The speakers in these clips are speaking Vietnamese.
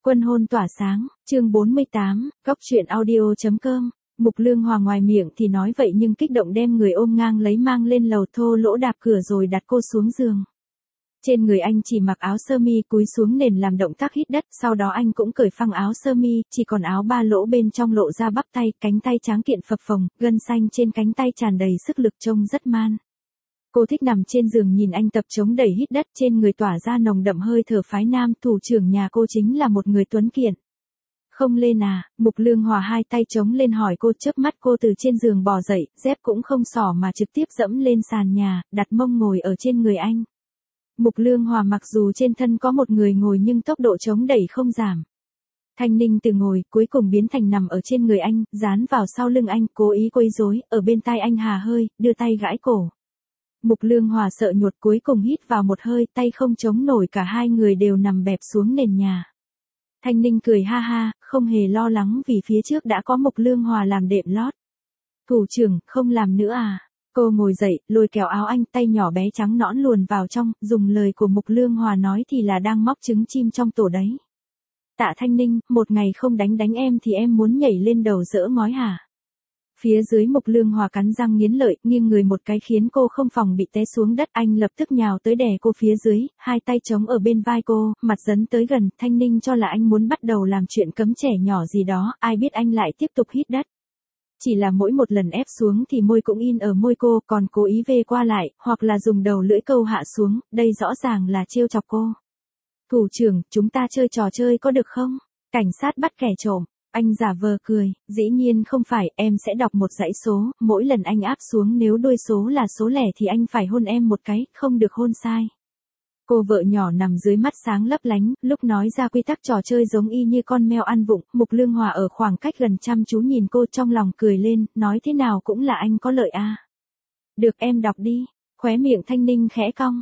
Quân hôn tỏa sáng, chương 48, góc truyện audio.com. Mục Lương Hòa ngoài miệng thì nói vậy nhưng kích động đem người ôm ngang lấy mang lên lầu, thô lỗ đạp cửa rồi đặt cô xuống giường. Trên người anh chỉ mặc áo sơ mi, cúi xuống nền làm động tác hít đất, sau đó anh cũng cởi phăng áo sơ mi, chỉ còn áo ba lỗ bên trong lộ ra bắp tay, cánh tay tráng kiện phập phồng, gân xanh trên cánh tay tràn đầy sức lực trông rất man. Cô thích nằm trên giường nhìn anh tập chống đẩy hít đất, trên người tỏa ra nồng đậm hơi thở phái nam, thủ trưởng nhà cô chính là một người tuấn kiệt. Không lên à? Mục Lương Hòa hai tay chống lên hỏi cô, chớp mắt cô từ trên giường bò dậy, dép cũng không xỏ mà trực tiếp dẫm lên sàn nhà, đặt mông ngồi ở trên người anh. Mục Lương Hòa mặc dù trên thân có một người ngồi nhưng tốc độ chống đẩy không giảm. Thanh Ninh từ ngồi, cuối cùng biến thành nằm ở trên người anh, dán vào sau lưng anh, cố ý quấy rối, ở bên tai anh hà hơi, đưa tay gãi cổ. Mục Lương Hòa sợ nhột, cuối cùng hít vào một hơi, tay không chống nổi, cả hai người đều nằm bẹp xuống nền nhà. Thanh Ninh cười ha ha, không hề lo lắng vì phía trước đã có Mục Lương Hòa làm đệm lót. Thủ trưởng, không làm nữa à? Cô ngồi dậy, lôi kéo áo anh, tay nhỏ bé trắng nõn luồn vào trong, dùng lời của Mục Lương Hòa nói thì là đang móc trứng chim trong tổ đấy. Tạ Thanh Ninh, một ngày không đánh em thì em muốn nhảy lên đầu dỡ ngói hả? Phía dưới Mục Lương Hòa cắn răng nghiến lợi, nghiêng người một cái khiến cô không phòng bị té xuống đất, anh lập tức nhào tới đè cô phía dưới, hai tay chống ở bên vai cô, mặt dấn tới gần. Thanh Ninh cho là anh muốn bắt đầu làm chuyện cấm trẻ nhỏ gì đó, ai biết anh lại tiếp tục hít đất. Chỉ là mỗi một lần ép xuống thì môi cũng in ở môi cô, còn cố ý vê qua lại, hoặc là dùng đầu lưỡi câu hạ xuống, đây rõ ràng là trêu chọc cô. Thủ trưởng, chúng ta chơi trò chơi có được không? Cảnh sát bắt kẻ trộm. Anh giả vờ cười, dĩ nhiên không phải, em sẽ đọc một dãy số, mỗi lần anh áp xuống nếu đuôi số là số lẻ thì anh phải hôn em một cái, không được hôn sai. Cô vợ nhỏ nằm dưới mắt sáng lấp lánh, lúc nói ra quy tắc trò chơi giống y như con mèo ăn vụng. Mục Lương Hòa ở khoảng cách gần chăm chú nhìn cô, trong lòng cười lên, nói thế nào cũng là anh có lợi à. Được, em đọc đi. Khóe miệng Thanh Ninh khẽ cong.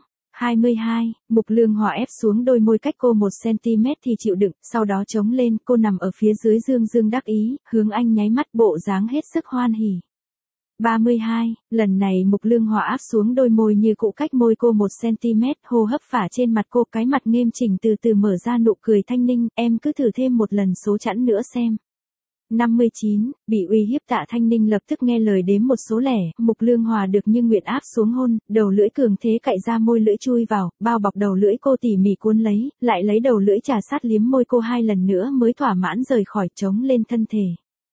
22, Mục Lương Hòa ép xuống đôi môi cách cô 1cm thì chịu đựng, sau đó chống lên, cô nằm ở phía dưới dương dương đắc ý, hướng anh nháy mắt, bộ dáng hết sức hoan hỉ. 32, lần này Mục Lương Hòa áp xuống đôi môi như cũ cách môi cô 1cm, hô hấp phả trên mặt cô, cái mặt nghiêm chỉnh từ từ mở ra nụ cười. Thanh Ninh, em cứ thử thêm một lần số chẵn nữa xem. 59, bị uy hiếp Tạ Thanh Ninh lập tức nghe lời đếm một số lẻ, Mục Lương Hòa được như nguyện áp xuống hôn, đầu lưỡi cường thế cạy ra môi lưỡi chui vào, bao bọc đầu lưỡi cô tỉ mỉ cuốn lấy, lại lấy đầu lưỡi trà sát liếm môi cô hai lần nữa mới thỏa mãn rời khỏi, trống lên thân thể.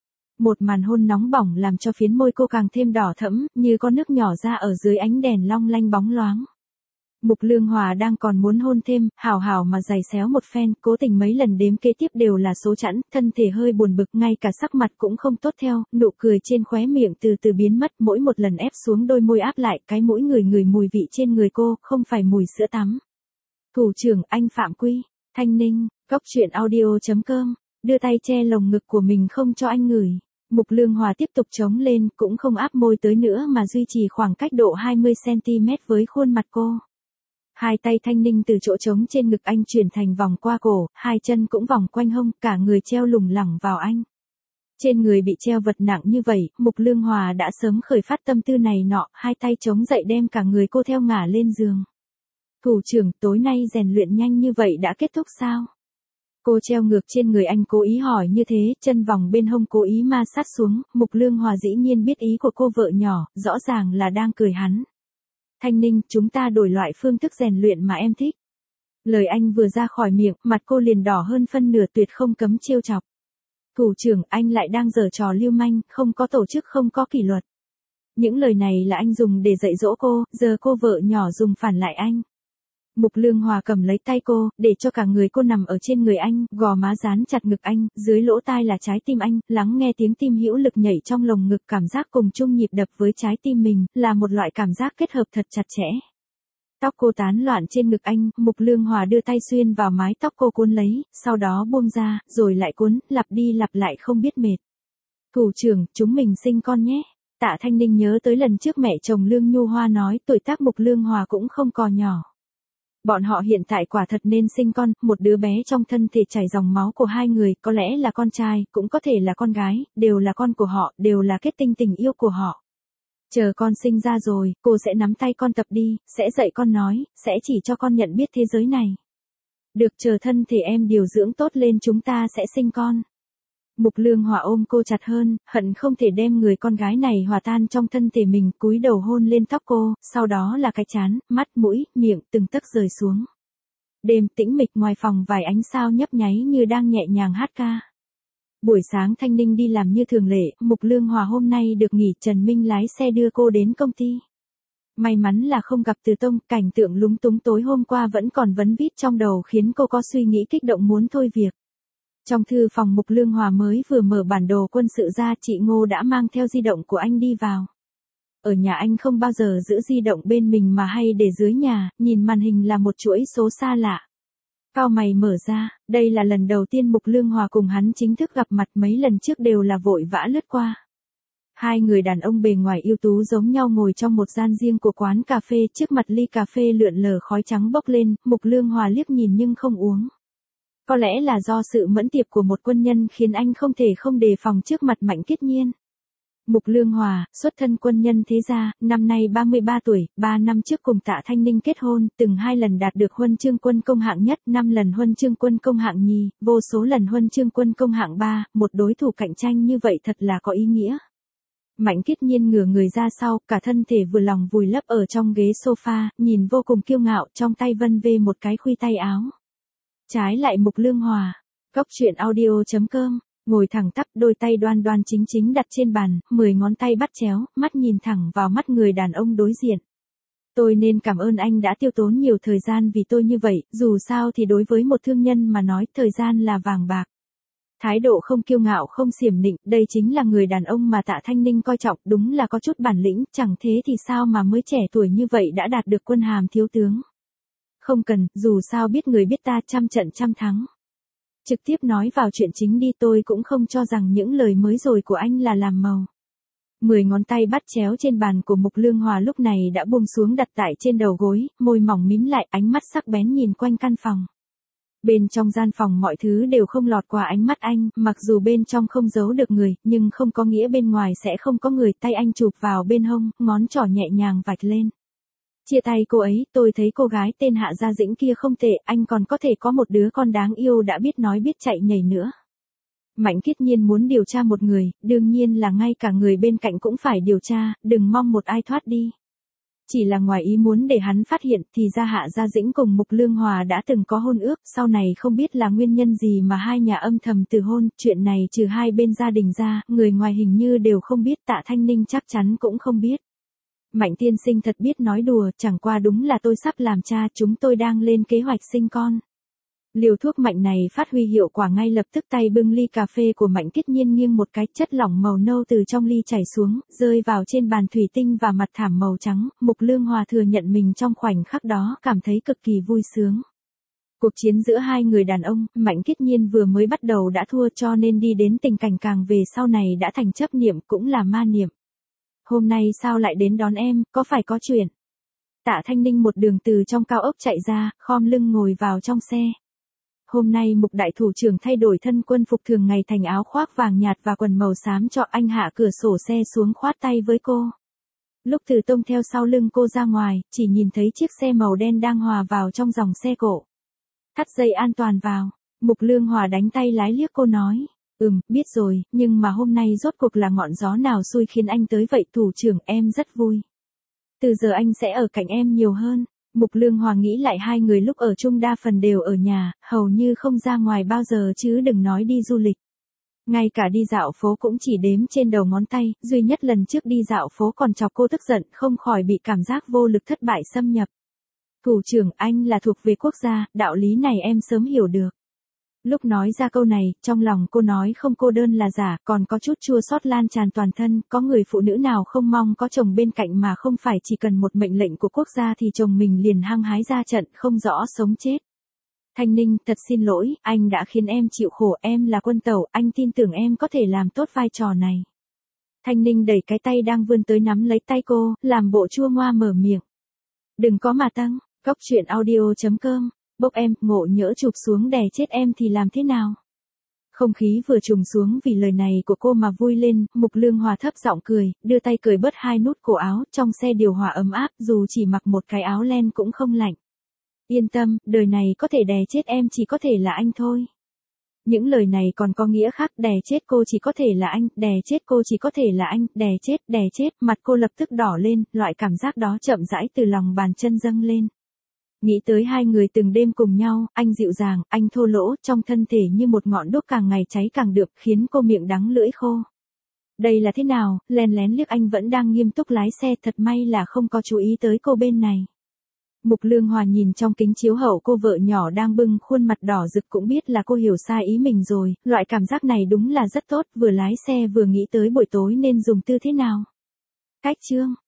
Một màn hôn nóng bỏng làm cho phiến môi cô càng thêm đỏ thẫm, như có nước nhỏ ra ở dưới ánh đèn long lanh bóng loáng. Mục Lương Hòa đang còn muốn hôn thêm, hảo mà giày xéo một phen, cố tình mấy lần đếm kế tiếp đều là số chẵn, thân thể hơi buồn bực, ngay cả sắc mặt cũng không tốt theo, nụ cười trên khóe miệng từ từ biến mất, mỗi một lần ép xuống đôi môi áp lại, cái mũi người mùi vị trên người cô, không phải mùi sữa tắm. Thủ trưởng, anh phạm quy. Thanh Ninh, góc truyện audio.com, đưa tay che lồng ngực của mình không cho anh ngửi. Mục Lương Hòa tiếp tục chống lên, cũng không áp môi tới nữa mà duy trì khoảng cách độ 20cm với khuôn mặt cô. Hai tay Thanh Ninh từ chỗ trống trên ngực anh chuyển thành vòng qua cổ, hai chân cũng vòng quanh hông, cả người treo lủng lẳng vào anh. Trên người bị treo vật nặng như vậy, Mục Lương Hòa đã sớm khởi phát tâm tư này nọ, hai tay chống dậy đem cả người cô theo ngả lên giường. Thủ trưởng, tối nay rèn luyện nhanh như vậy đã kết thúc sao? Cô treo ngược trên người anh cố ý hỏi như thế, chân vòng bên hông cố ý ma sát xuống, Mục Lương Hòa dĩ nhiên biết ý của cô vợ nhỏ, rõ ràng là đang cười hắn. Thanh Ninh, chúng ta đổi loại phương thức rèn luyện mà em thích. Lời anh vừa ra khỏi miệng, mặt cô liền đỏ hơn phân nửa, tuyệt không cấm trêu chọc. Thủ trưởng, anh lại đang giở trò lưu manh, không có tổ chức, không có kỷ luật. Những lời này là anh dùng để dạy dỗ cô, giờ cô vợ nhỏ dùng phản lại anh. Mục Lương Hòa cầm lấy tay cô, để cho cả người cô nằm ở trên người anh, gò má dán chặt ngực anh, dưới lỗ tai là trái tim anh, lắng nghe tiếng tim hữu lực nhảy trong lồng ngực, cảm giác cùng chung nhịp đập với trái tim mình, là một loại cảm giác kết hợp thật chặt chẽ. Tóc cô tán loạn trên ngực anh, Mục Lương Hòa đưa tay xuyên vào mái tóc cô cuốn lấy, sau đó buông ra, rồi lại cuốn, lặp đi lặp lại không biết mệt. Thủ trưởng, chúng mình sinh con nhé. Tạ Thanh Ninh nhớ tới lần trước mẹ chồng Lương Nhu Hoa nói, tuổi tác Mục Lương Hòa cũng không còn nhỏ. Bọn họ hiện tại quả thật nên sinh con, một đứa bé trong thân thể chảy dòng máu của hai người, có lẽ là con trai, cũng có thể là con gái, đều là con của họ, đều là kết tinh tình yêu của họ. Chờ con sinh ra rồi, cô sẽ nắm tay con tập đi, sẽ dạy con nói, sẽ chỉ cho con nhận biết thế giới này. Được, chờ thân thể em điều dưỡng tốt lên chúng ta sẽ sinh con. Mục Lương Hòa ôm cô chặt hơn, hận không thể đem người con gái này hòa tan trong thân thể mình, cúi đầu hôn lên tóc cô, sau đó là cái trán, mắt, mũi, miệng từng tấc rời xuống. Đêm tĩnh mịch, ngoài phòng vài ánh sao nhấp nháy như đang nhẹ nhàng hát ca. Buổi sáng Thanh Ninh đi làm như thường lệ, Mục Lương Hòa hôm nay được nghỉ, Trần Minh lái xe đưa cô đến công ty. May mắn là không gặp Từ Tông, cảnh tượng lúng túng tối hôm qua vẫn còn vấn vít trong đầu khiến cô có suy nghĩ kích động muốn thôi việc. Trong thư phòng, Mục Lương Hòa mới vừa mở bản đồ quân sự ra, chị Ngô đã mang theo di động của anh đi vào. Ở nhà anh không bao giờ giữ di động bên mình mà hay để dưới nhà, nhìn màn hình là một chuỗi số xa lạ. Cau mày mở ra, đây là lần đầu tiên Mục Lương Hòa cùng hắn chính thức gặp mặt, mấy lần trước đều là vội vã lướt qua. Hai người đàn ông bề ngoài ưu tú giống nhau ngồi trong một gian riêng của quán cà phê, trước mặt ly cà phê lượn lờ khói trắng bốc lên, Mục Lương Hòa liếc nhìn nhưng không uống. Có lẽ là do sự mẫn tiệp của một quân nhân khiến anh không thể không đề phòng trước mặt Mạnh Kiết Nhiên. Mục Lương Hòa, xuất thân quân nhân thế gia, năm nay 33 tuổi, 3 năm trước cùng Tạ Thanh Ninh kết hôn, từng 2 lần đạt được huân chương quân công hạng nhất, 5 lần huân chương quân công hạng nhì, vô số lần huân chương quân công hạng 3, một đối thủ cạnh tranh như vậy thật là có ý nghĩa. Mạnh Kiết Nhiên ngửa người ra sau, cả thân thể vừa lòng vùi lấp ở trong ghế sofa, nhìn vô cùng kiêu ngạo, trong tay vân vê một cái khuy tay áo. Trái lại Mục Lương Hòa, Góc Chuyện Audio.com, ngồi thẳng tắp, đôi tay đoan đoan chính chính đặt trên bàn, 10 ngón tay bắt chéo, mắt nhìn thẳng vào mắt người đàn ông đối diện. Tôi nên cảm ơn anh đã tiêu tốn nhiều thời gian vì tôi như vậy, dù sao thì đối với một thương nhân mà nói thời gian là vàng bạc. Thái độ không kiêu ngạo không xiểm nịnh, đây chính là người đàn ông mà Tạ Thanh Ninh coi trọng, đúng là có chút bản lĩnh, chẳng thế thì sao mà mới trẻ tuổi như vậy đã đạt được quân hàm thiếu tướng. Không cần, dù sao biết người biết ta, trăm trận trăm thắng. Trực tiếp nói vào chuyện chính đi, tôi cũng không cho rằng những lời mới rồi của anh là làm màu. 10 ngón tay bắt chéo trên bàn của Mục Lương Hòa lúc này đã buông xuống đặt tại trên đầu gối, môi mỏng mím lại, ánh mắt sắc bén nhìn quanh căn phòng. Bên trong gian phòng mọi thứ đều không lọt qua ánh mắt anh, mặc dù bên trong không giấu được người, nhưng không có nghĩa bên ngoài sẽ không có người, tay anh chụp vào bên hông, ngón trỏ nhẹ nhàng vạch lên. Chia tay cô ấy, tôi thấy cô gái tên Hạ Gia Dĩnh kia không tệ, anh còn có thể có một đứa con đáng yêu đã biết nói biết chạy nhảy nữa. Mạnh Kiết Nhiên muốn điều tra một người, đương nhiên là ngay cả người bên cạnh cũng phải điều tra, đừng mong một ai thoát đi. Chỉ là ngoài ý muốn để hắn phát hiện thì ra Hạ Gia Dĩnh cùng Mục Lương Hòa đã từng có hôn ước, sau này không biết là nguyên nhân gì mà hai nhà âm thầm từ hôn, chuyện này trừ hai bên gia đình ra, người ngoài hình như đều không biết, Tạ Thanh Ninh chắc chắn cũng không biết. Mạnh tiên sinh thật biết nói đùa, chẳng qua đúng là tôi sắp làm cha, chúng tôi đang lên kế hoạch sinh con. Liều thuốc mạnh này phát huy hiệu quả ngay lập tức, tay bưng ly cà phê của Mạnh Kiết Nhiên nghiêng một cái, chất lỏng màu nâu từ trong ly chảy xuống, rơi vào trên bàn thủy tinh và mặt thảm màu trắng. Mục Lương Hòa thừa nhận mình trong khoảnh khắc đó cảm thấy cực kỳ vui sướng. Cuộc chiến giữa hai người đàn ông, Mạnh Kiết Nhiên vừa mới bắt đầu đã thua, cho nên đi đến tình cảnh càng về sau này đã thành chấp niệm, cũng là ma niệm. Hôm nay sao lại đến đón em, có phải có chuyện? Tạ Thanh Ninh một đường từ trong cao ốc chạy ra, khom lưng ngồi vào trong xe. Hôm nay Mục đại thủ trưởng thay đổi thân quân phục thường ngày thành áo khoác vàng nhạt và quần màu xám cho anh, hạ cửa sổ xe xuống khoát tay với cô. Lúc Từ Tông theo sau lưng cô ra ngoài, chỉ nhìn thấy chiếc xe màu đen đang hòa vào trong dòng xe cộ. Thắt dây an toàn vào, Mục Lương Hòa đánh tay lái liếc cô nói. Biết rồi, nhưng mà hôm nay rốt cuộc là ngọn gió nào xui khiến anh tới vậy thủ trưởng, em rất vui. Từ giờ anh sẽ ở cạnh em nhiều hơn. Mục Lương Hòa nghĩ lại hai người lúc ở chung đa phần đều ở nhà, hầu như không ra ngoài bao giờ chứ đừng nói đi du lịch. Ngay cả đi dạo phố cũng chỉ đếm trên đầu ngón tay, duy nhất lần trước đi dạo phố còn chọc cô tức giận, không khỏi bị cảm giác vô lực thất bại xâm nhập. Thủ trưởng, anh là thuộc về quốc gia, đạo lý này em sớm hiểu được. Lúc nói ra câu này, trong lòng cô nói không cô đơn là giả, còn có chút chua xót lan tràn toàn thân, có người phụ nữ nào không mong có chồng bên cạnh mà không phải chỉ cần một mệnh lệnh của quốc gia thì chồng mình liền hăng hái ra trận, không rõ sống chết. Thanh Ninh, thật xin lỗi, anh đã khiến em chịu khổ, em là quân tẩu, anh tin tưởng em có thể làm tốt vai trò này. Thanh Ninh đẩy cái tay đang vươn tới nắm lấy tay cô, làm bộ chua ngoa mở miệng. Đừng có mà tăng, Góc Chuyện Audio.com. Bốc em, ngộ nhỡ chụp xuống đè chết em thì làm thế nào? Không khí vừa trùng xuống vì lời này của cô mà vui lên, Mục Lương Hòa thấp giọng cười, đưa tay cởi bớt hai nút cổ áo, trong xe điều hòa ấm áp, dù chỉ mặc một cái áo len cũng không lạnh. Yên tâm, đời này có thể đè chết em chỉ có thể là anh thôi. Những lời này còn có nghĩa khác, đè chết cô chỉ có thể là anh, đè chết cô chỉ có thể là anh, đè chết, mặt cô lập tức đỏ lên, loại cảm giác đó chậm rãi từ lòng bàn chân dâng lên. Nghĩ tới hai người từng đêm cùng nhau, anh dịu dàng, anh thô lỗ, trong thân thể như một ngọn đuốc càng ngày cháy càng được, khiến cô miệng đắng lưỡi khô. Đây là thế nào, lén lén liếc anh vẫn đang nghiêm túc lái xe, thật may là không có chú ý tới cô bên này. Mục Lương Hòa nhìn trong kính chiếu hậu cô vợ nhỏ đang bưng khuôn mặt đỏ rực cũng biết là cô hiểu sai ý mình rồi, loại cảm giác này đúng là rất tốt, vừa lái xe vừa nghĩ tới buổi tối nên dùng tư thế nào. Cách chương